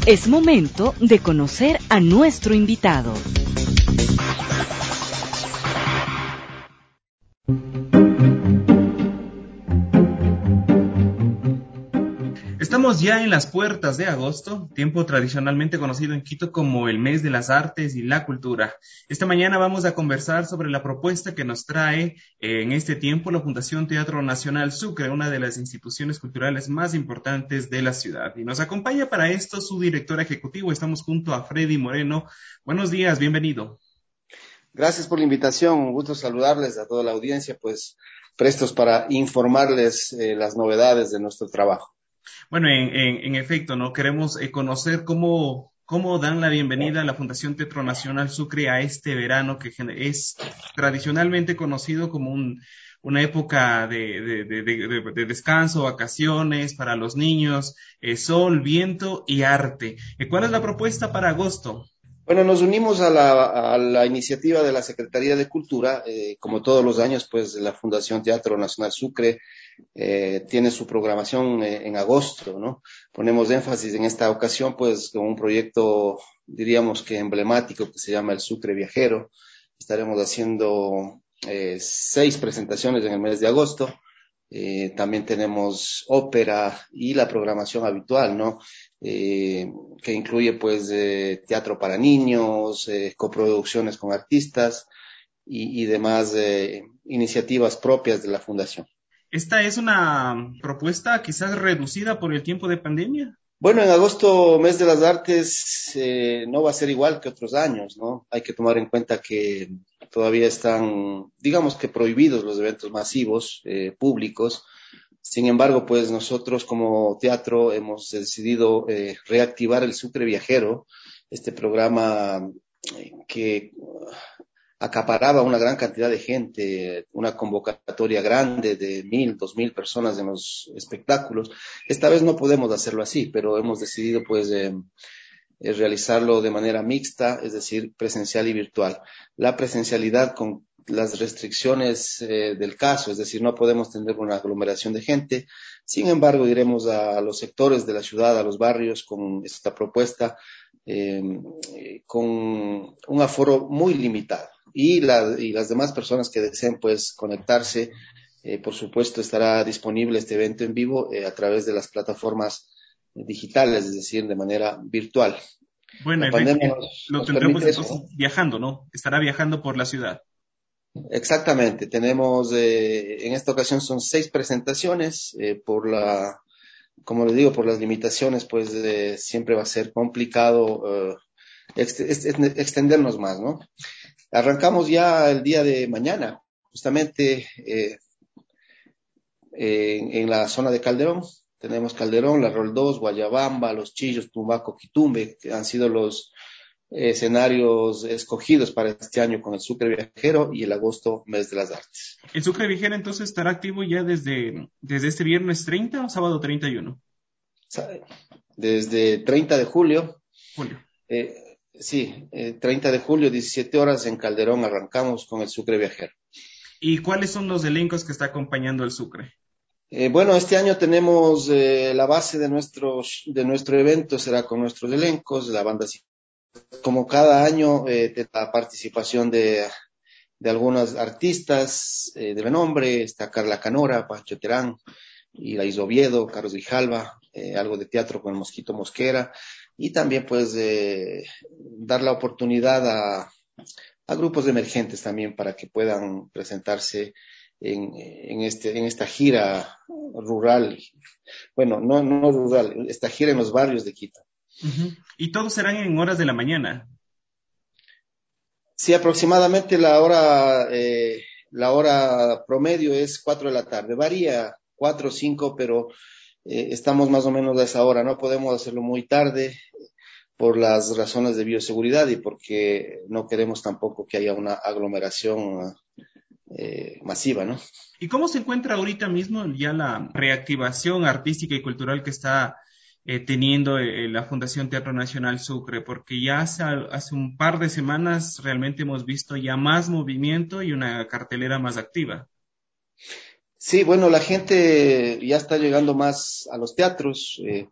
Es momento de conocer a nuestro invitado. Estamos ya en las puertas de agosto, tiempo tradicionalmente conocido en Quito como el mes de las artes y la cultura. Esta mañana vamos a conversar sobre la propuesta que nos trae en este tiempo la Fundación Teatro Nacional Sucre, una de las instituciones culturales más importantes de la ciudad. Y nos acompaña para esto su director ejecutivo. Estamos junto a Freddy Moreno. Buenos días, bienvenido. Gracias por la invitación, un gusto saludarles a toda la audiencia, pues prestos para informarles las novedades de nuestro trabajo. Bueno, en efecto, ¿no? Queremos conocer cómo dan la bienvenida a la Fundación Teatro Nacional Sucre a este verano que es tradicionalmente conocido como una época de descanso, vacaciones para los niños, sol, viento y arte. ¿Cuál es la propuesta para agosto? Bueno, nos unimos a la iniciativa de la Secretaría de Cultura, como todos los años, pues la Fundación Teatro Nacional Sucre tiene su programación en agosto, ¿no? Ponemos énfasis en esta ocasión, pues, con un proyecto, diríamos que emblemático, que se llama el Sucre Viajero. Estaremos haciendo 6 presentaciones en el mes de agosto. También tenemos ópera y la programación habitual, ¿no? Que incluye, pues, teatro para niños, coproducciones con artistas y demás iniciativas propias de la Fundación. ¿Esta es una propuesta quizás reducida por el tiempo de pandemia? Bueno, en agosto, mes de las artes, no va a ser igual que otros años, ¿no? Hay que tomar en cuenta que todavía están, digamos que prohibidos los eventos masivos, públicos. Sin embargo, pues nosotros como teatro hemos decidido reactivar el Sucre Viajero, este programa que acaparaba una gran cantidad de gente, una convocatoria grande de 1,000, 2,000 personas en los espectáculos. Esta vez no podemos hacerlo así, pero hemos decidido pues realizarlo de manera mixta, es decir, presencial y virtual. La presencialidad con las restricciones del caso, es decir, no podemos tener una aglomeración de gente. Sin embargo, iremos a los sectores de la ciudad, a los barrios con esta propuesta, con un aforo muy limitado. Y las demás personas que deseen pues conectarse, por supuesto estará disponible este evento en vivo a través de las plataformas digitales, es decir, de manera virtual. Bueno, La en efecto, pandemia lo nos tendremos permite eso, entonces ¿no? viajando, ¿no? Estará viajando por la ciudad. Exactamente, tenemos en esta ocasión son 6 presentaciones como les digo, por las limitaciones, pues siempre va a ser complicado extendernos más, ¿no? Arrancamos ya el día de mañana, justamente en la zona de Calderón. Tenemos Calderón, La Roldós, Guayabamba, Los Chillos, Tumbaco, Quitumbe, que han sido los escenarios escogidos para este año con el Sucre Viajero y el agosto, mes de las artes. ¿El Sucre Viajero entonces estará activo ya desde este viernes 30 o sábado 31? Desde 30 de julio, Julio. 30 de julio, 17 horas en Calderón arrancamos con el Sucre Viajero. ¿Y cuáles son los elencos que está acompañando el Sucre? Bueno, este año tenemos la base de nuestro evento, será con nuestros elencos, la banda, como cada año, la participación de algunos artistas de renombre, está Carla Canora, Pancho Terán, Iraíz Oviedo, Carlos Grijalva, algo de teatro con el Mosquito Mosquera, y también pues dar la oportunidad a grupos emergentes también para que puedan presentarse en esta gira rural, bueno, no rural, esta gira en los barrios de Quito. Uh-huh. ¿Y todos serán en horas de la mañana? Sí, aproximadamente la hora promedio es 4 de la tarde. Varía 4 o 5, pero estamos más o menos a esa hora. No podemos hacerlo muy tarde por las razones de bioseguridad y porque no queremos tampoco que haya una aglomeración masiva, ¿no? ¿Y cómo se encuentra ahorita mismo ya la reactivación artística y cultural que está teniendo la Fundación Teatro Nacional Sucre? Porque ya hace un par de semanas realmente hemos visto ya más movimiento y una cartelera más activa. Sí, bueno, la gente ya está llegando más a los teatros.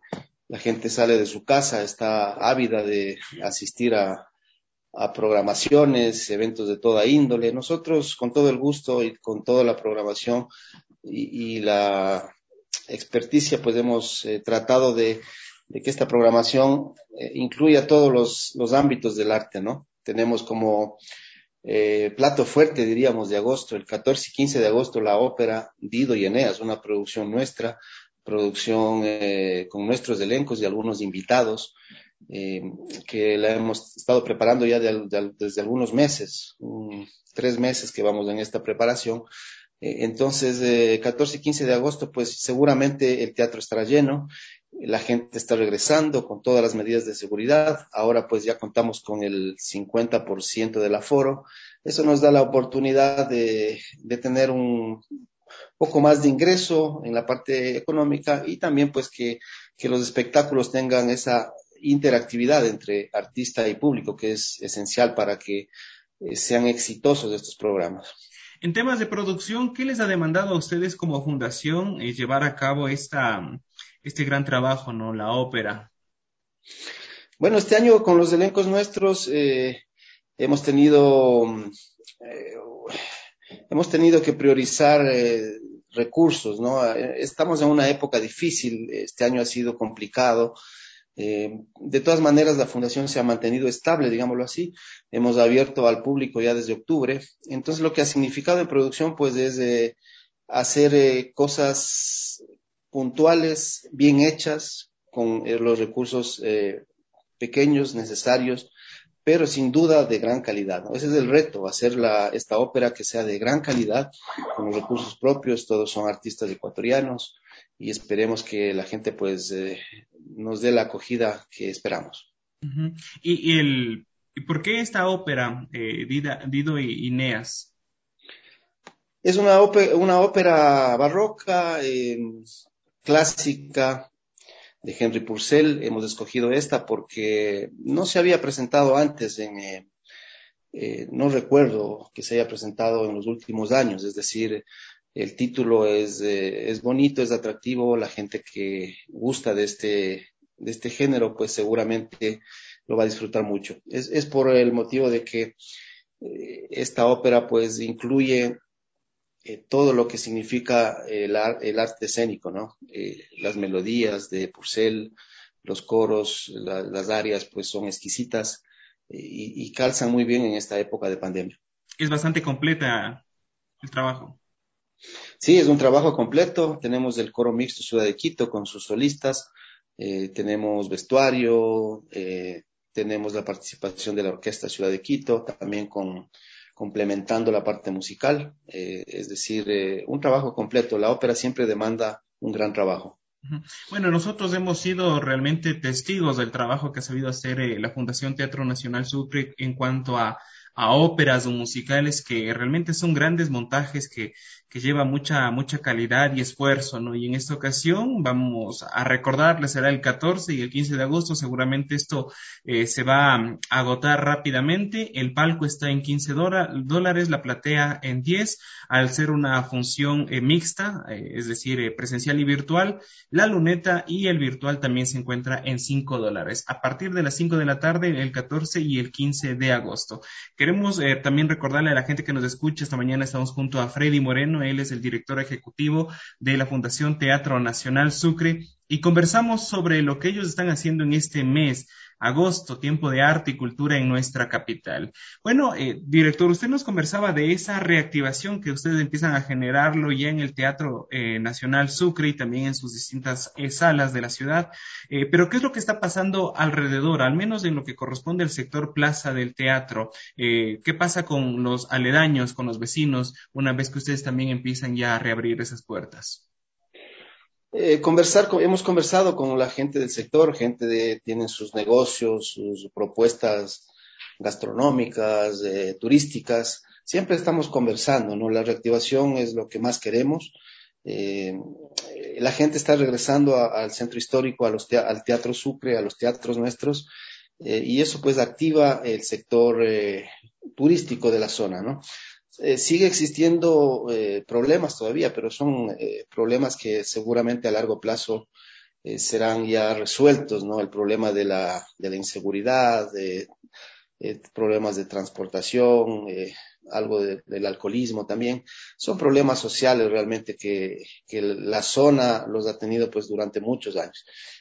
la gente sale de su casa, está ávida de asistir a programaciones, eventos de toda índole. Nosotros, con todo el gusto y con toda la programación y la experticia, pues hemos tratado de que esta programación incluya todos los ámbitos del arte, ¿no? Tenemos como plato fuerte, diríamos, de agosto, el 14 y 15 de agosto, la ópera Dido y Eneas, una producción nuestra, producción con nuestros elencos y algunos invitados, eh, que la hemos estado preparando ya desde algunos meses, 3 meses que vamos en esta preparación. Entonces, 14 y 15 de agosto, pues seguramente el teatro estará lleno, la gente está regresando con todas las medidas de seguridad. Ahora pues ya contamos con el 50% del aforo. Eso nos da la oportunidad de tener un poco más de ingreso en la parte económica y también pues que los espectáculos tengan esa interactividad entre artista y público, que es esencial para que sean exitosos estos programas. En temas de producción, ¿qué les ha demandado a ustedes como fundación llevar a cabo este gran trabajo, ¿no? La ópera. Bueno, este año con los elencos nuestros hemos tenido eh, hemos tenido que priorizar recursos, ¿no? Estamos en una época difícil, este año ha sido complicado. De todas maneras, la fundación se ha mantenido estable, digámoslo así. Hemos abierto al público ya desde octubre. Entonces, lo que ha significado en producción, pues, es hacer cosas puntuales, bien hechas, con los recursos pequeños, necesarios, pero sin duda de gran calidad, ¿no? Ese es el reto, hacer esta ópera que sea de gran calidad, con los recursos propios. Todos son artistas ecuatorianos y esperemos que la gente pues nos dé la acogida que esperamos. Ujú. ¿Y por qué esta ópera, Dido y Eneas? Es una ópera barroca, clásica, de Henry Purcell. Hemos escogido esta porque no se había presentado antes no recuerdo que se haya presentado en los últimos años. Es decir, el título es bonito, es atractivo. La gente que gusta de este género, pues seguramente lo va a disfrutar mucho. Es por el motivo de que esta ópera pues incluye todo lo que significa el arte escénico, ¿no? Las melodías de Purcell, los coros, las arias, pues son exquisitas y calzan muy bien en esta época de pandemia. Es bastante completa el trabajo. Sí, es un trabajo completo. Tenemos el coro mixto Ciudad de Quito con sus solistas, tenemos vestuario, tenemos la participación de la Orquesta Ciudad de Quito, también complementando la parte musical, es decir, un trabajo completo. La ópera siempre demanda un gran trabajo. Ujú. Bueno, nosotros hemos sido realmente testigos del trabajo que ha sabido hacer la Fundación Teatro Nacional Sucre en cuanto a óperas o musicales que realmente son grandes montajes que llevan mucha calidad y esfuerzo, ¿no? Y en esta ocasión vamos a recordarles, será el 14 y el 15 de agosto, seguramente esto se va a agotar rápidamente. El palco está en $15, la platea en 10, al ser una función mixta, es decir, presencial y virtual. La luneta y el virtual también se encuentra en $5, a partir de las 5 de la tarde, el 14 y el 15 de agosto. Queremos también recordarle a la gente que nos escucha, esta mañana estamos junto a Freddy Moreno, él es el director ejecutivo de la Fundación Teatro Nacional Sucre, y conversamos sobre lo que ellos están haciendo en este mes, agosto, tiempo de arte y cultura en nuestra capital. Bueno, director, usted nos conversaba de esa reactivación que ustedes empiezan a generarlo ya en el Teatro Nacional Sucre y también en sus distintas salas de la ciudad. Pero ¿qué es lo que está pasando alrededor, al menos en lo que corresponde al sector plaza del teatro? ¿Qué pasa con los aledaños, con los vecinos, una vez que ustedes también empiezan ya a reabrir esas puertas? Hemos conversado con la gente del sector, tienen sus negocios, sus propuestas gastronómicas, turísticas. Siempre estamos conversando, ¿no? La reactivación es lo que más queremos. Eh, la gente está regresando al centro histórico, al Teatro Sucre, a los teatros nuestros, y eso pues activa el sector turístico de la zona, ¿no? Sigue existiendo problemas todavía, pero son problemas que seguramente a largo plazo serán ya resueltos, ¿no? El problema de la inseguridad, problemas de transportación, algo del alcoholismo también. Son problemas sociales realmente que la zona los ha tenido pues durante muchos años.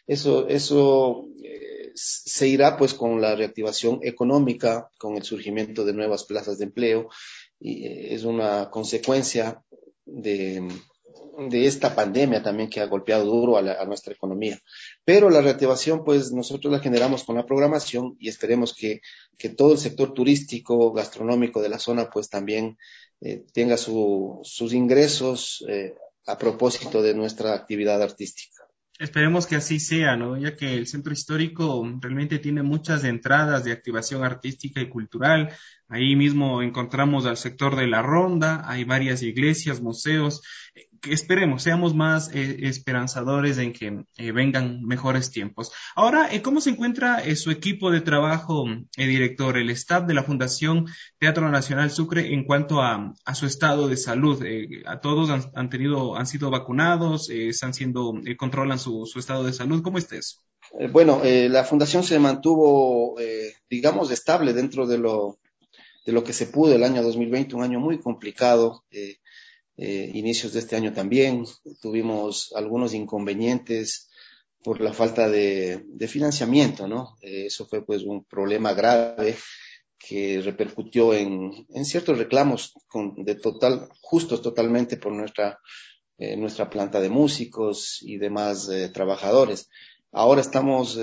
Eso se irá pues con la reactivación económica, con el surgimiento de nuevas plazas de empleo, y es una consecuencia de, de esta pandemia también que ha golpeado duro a nuestra economía. Pero la reactivación, pues nosotros la generamos con la programación y esperemos que todo el sector turístico, gastronómico de la zona, pues también tenga sus ingresos a propósito de nuestra actividad artística. Esperemos que así sea, ¿no? Ya que el centro histórico realmente tiene muchas entradas de activación artística y cultural. Ahí mismo encontramos al sector de la Ronda, hay varias iglesias, museos. Que esperemos, seamos más esperanzadores en que vengan mejores tiempos. Ahora, ¿cómo se encuentra su equipo de trabajo, director, el staff de la Fundación Teatro Nacional Sucre en cuanto a su estado de salud? ¿A todos han sido vacunados? ¿Están siendo, controlan su estado de salud? ¿Cómo está eso? Bueno, la fundación se mantuvo, digamos, estable dentro de lo que se pudo el año 2020, un año muy complicado. Inicios de este año también tuvimos algunos inconvenientes por la falta de financiamiento, ¿no? Eso fue pues un problema grave que repercutió en ciertos reclamos justos totalmente por nuestra planta de músicos y demás trabajadores. Ahora estamos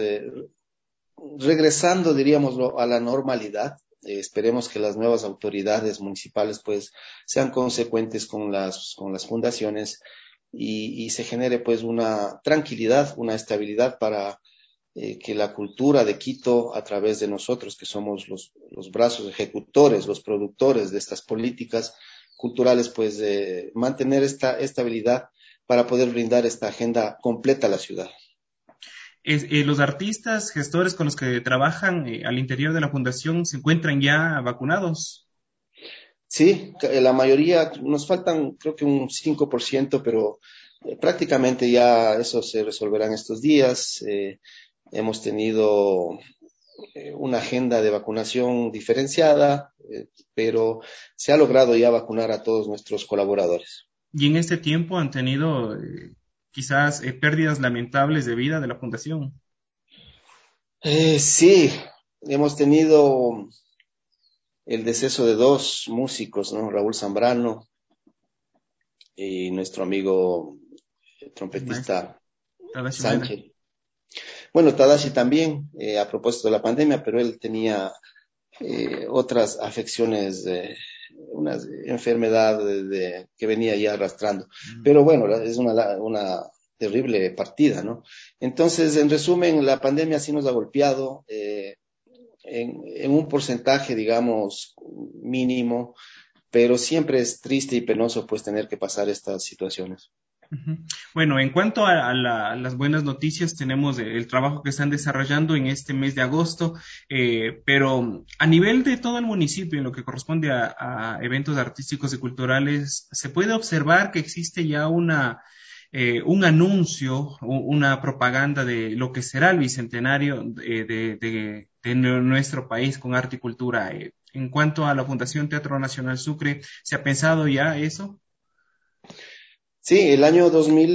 regresando, diríamos, a la normalidad. Esperemos que las nuevas autoridades municipales pues sean consecuentes con las fundaciones y se genere pues una tranquilidad, una estabilidad para que la cultura de Quito, a través de nosotros, que somos los brazos ejecutores, los productores de estas políticas culturales, pues mantener esta estabilidad para poder brindar esta agenda completa a la ciudad. Los artistas, gestores con los que trabajan al interior de la fundación se encuentran ya vacunados. Sí, la mayoría, nos faltan creo que un 5%, pero prácticamente ya eso se resolverá en estos días. Hemos tenido una agenda de vacunación diferenciada, pero se ha logrado ya vacunar a todos nuestros colaboradores. Y en este tiempo han tenido quizás pérdidas lamentables de vida de la fundación. Sí, hemos tenido el deceso de dos músicos, ¿no? Raúl Zambrano y nuestro amigo El maestro trompetista Tadashi Maeda. Sánchez. Bueno, Tadashi también, a propósito de la pandemia, pero él tenía otras afecciones, una enfermedad que venía ya arrastrando. Pero bueno, es una terrible partida, ¿no? Entonces, en resumen, la pandemia sí nos ha golpeado en un porcentaje, digamos, mínimo, pero siempre es triste y penoso pues tener que pasar estas situaciones. Ujú. Bueno, en cuanto a las buenas noticias, tenemos el trabajo que están desarrollando en este mes de agosto, pero a nivel de todo el municipio, en lo que corresponde a eventos artísticos y culturales, se puede observar que existe ya un anuncio, una propaganda de lo que será el bicentenario de nuestro país con arte y cultura. En cuanto a la Fundación Teatro Nacional Sucre, ¿se ha pensado ya eso? Sí, el año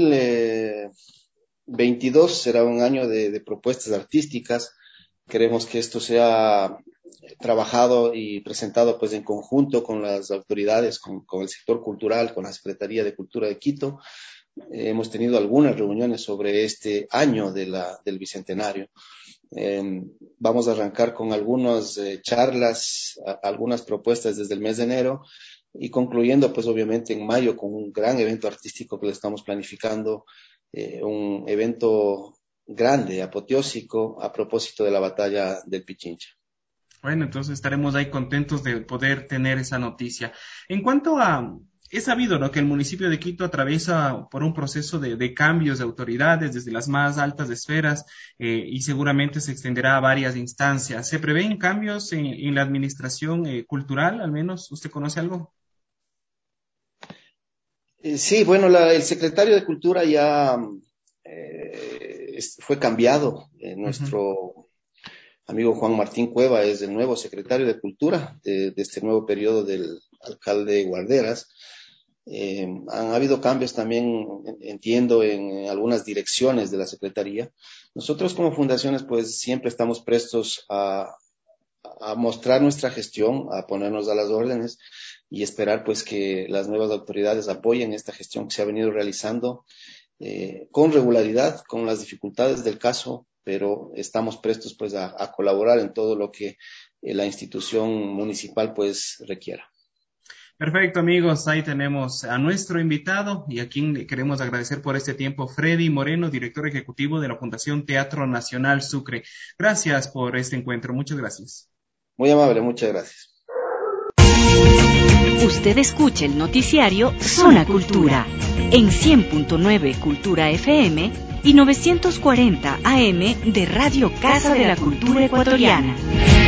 2022 será un año de propuestas artísticas. Queremos que esto sea trabajado y presentado pues en conjunto con las autoridades, con el sector cultural, con la Secretaría de Cultura de Quito. Hemos tenido algunas reuniones sobre este año del Bicentenario. Vamos a arrancar con algunas charlas, algunas propuestas desde el mes de enero y concluyendo pues obviamente en mayo con un gran evento artístico que le estamos planificando, un evento grande, apoteósico, a propósito de la batalla del Pichincha. Bueno, entonces estaremos ahí contentos de poder tener esa noticia. En cuanto a, es sabido, ¿no?, que el municipio de Quito atraviesa por un proceso de cambios de autoridades desde las más altas esferas y seguramente se extenderá a varias instancias. ¿Se prevén cambios en la administración cultural, al menos? ¿Usted conoce algo? Sí, bueno, el secretario de Cultura ya fue cambiado. Nuestro amigo Juan Martín Cueva es el nuevo secretario de Cultura de este nuevo periodo del alcalde Guarderas. Han habido cambios también, entiendo, en algunas direcciones de la Secretaría. Nosotros como fundaciones, pues siempre estamos prestos a mostrar nuestra gestión, a ponernos a las órdenes y esperar pues que las nuevas autoridades apoyen esta gestión que se ha venido realizando con regularidad, con las dificultades del caso, pero estamos prestos pues a colaborar en todo lo que la institución municipal pues requiera. Perfecto, amigos, ahí tenemos a nuestro invitado y a quien queremos agradecer por este tiempo, Freddy Moreno, director ejecutivo de la Fundación Teatro Nacional Sucre. Gracias por este encuentro, muchas gracias. Muy amable, muchas gracias. Usted escucha el noticiario Zona Cultura en 100.9 Cultura FM y 940 AM de Radio Casa de la Cultura Ecuatoriana.